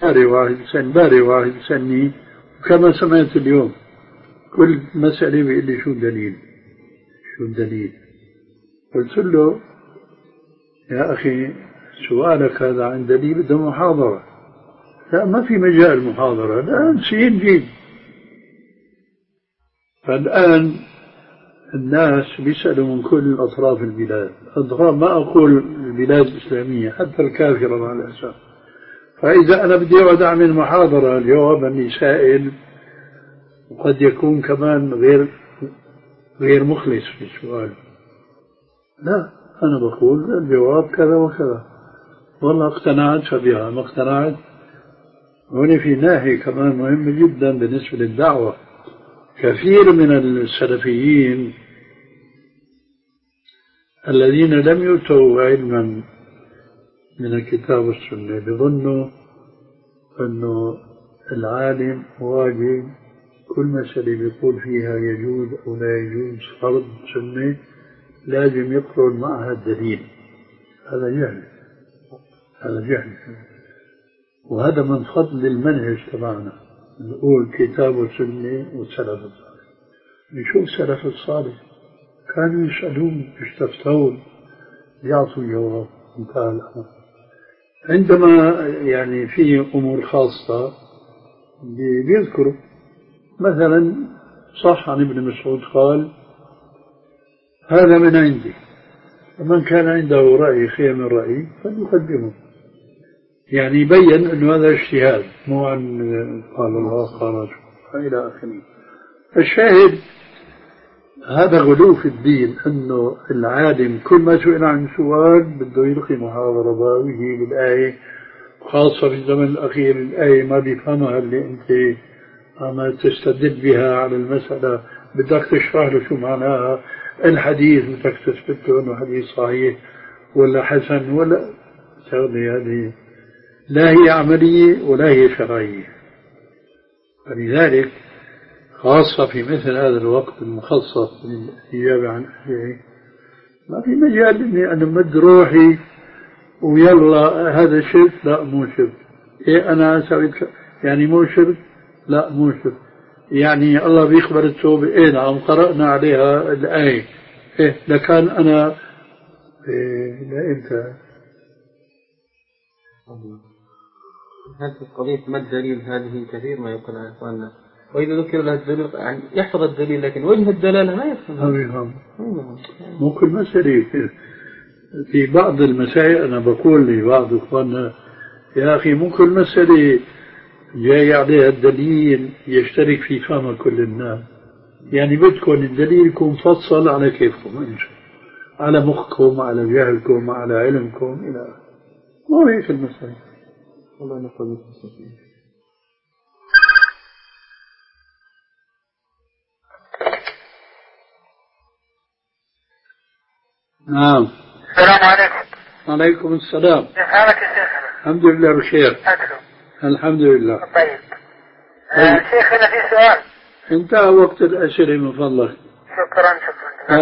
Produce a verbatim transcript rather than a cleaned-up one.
باري واحد سن باري واحد سني كما سمعت اليوم كل مسألة بيقول لي شو الدليل شو الدليل. قلت له يا أخي سؤالك هذا عن دليل بده محاضرة. لا ما في مجال محاضرة الآن سين جيد. فالآن الناس بيسألوا من كل أطراف البلاد أطراف ما أقول البلاد الإسلامية حتى الكافرة مع الأسف. فإذا أنا بدي أقعد أعمل محاضرة اليوم أني سائل وقد يكون كمان غير غير مخلص في السؤال. لا أنا بقول الجواب كذا وكذا والله اقتنعت فبها ما اقتنعت. هنا في ناحية كمان مهمة جدا بالنسبة للدعوة. كثير من السلفيين الذين لم يؤتوا علما من الكتاب والسنة بظنوا أنه العالم واجب كل مسألة بيقول فيها يجوز أو لا يجوز فرض سنة لازم يقرن معها الدليل. هذا جهل هذا جهل وهذا من فضل المنهج تبعنا نقول كتاب وسنة والسلف الصالح. نشوف السلف الصالح كانوا يسألون يستفتون يعطوا جواب انتهى الأمر. عندما يعني في أمور خاصة بيذكروا مثلا صح عن ابن مسعود قال هذا من عندي ومن كان عنده رأي خير من رأيي فليقدمه. يعني يبين أنه هذا اجتهاد مو عن قال الله قال رسول إلى آخره. الشاهد هذا غلو في الدين أنه العالم كل ما سئل عن سؤال بده يلقي محاضرة ويجي بالآية خاصة في الزمن الأخير الآية ما بيفهمها اللي أنت عم تستدل بها على المسألة بدك تشرح له شو معناها الحديث بدك تثبت له أنه حديث صحيح ولا حسن ولا شغلة. هذه لا هي عملية ولا هي شرعية. فلذلك خاصة في مثل هذا الوقت المخصص للإجابة عن أهله ما في مجال إني أنا مد روحي ويلا هذا شرك لا مو شرك. إيه أنا أسوي يعني مو شرك لا مو شرك. يعني الله بيخبر التوبة إيه نعم قرأنا عليها الآية إيه لكان أنا إيه لا إمتى هذه قضية ما الدليل هذه كثير ما يقول عن إخواننا وإذا ذكر له الدليل يعني يحفظ الدليل لكن وجه الدلالة ما يفهم. ما يفهم. مو كل مسألة في بعض المسائل أنا بقول لبعض إخواننا يا أخي مو كل مسألة جاي عليها الدليل يشترك في فهم كل الناس. يعني بدكم الدليل يكون مفصل على كيفكم على مخكم على جهلكم على علمكم إلى ما هيك المسألة. الله نقول مستفيد. نعم. السلام عليكم. وعليكم السلام. كيف حالك يا شيخنا؟ الحمد لله بخير. أدعو. الحمد لله. طيب. آه شيخنا في سؤال. انتهى وقت الأسئلة من فضلك. شكرا شكرا.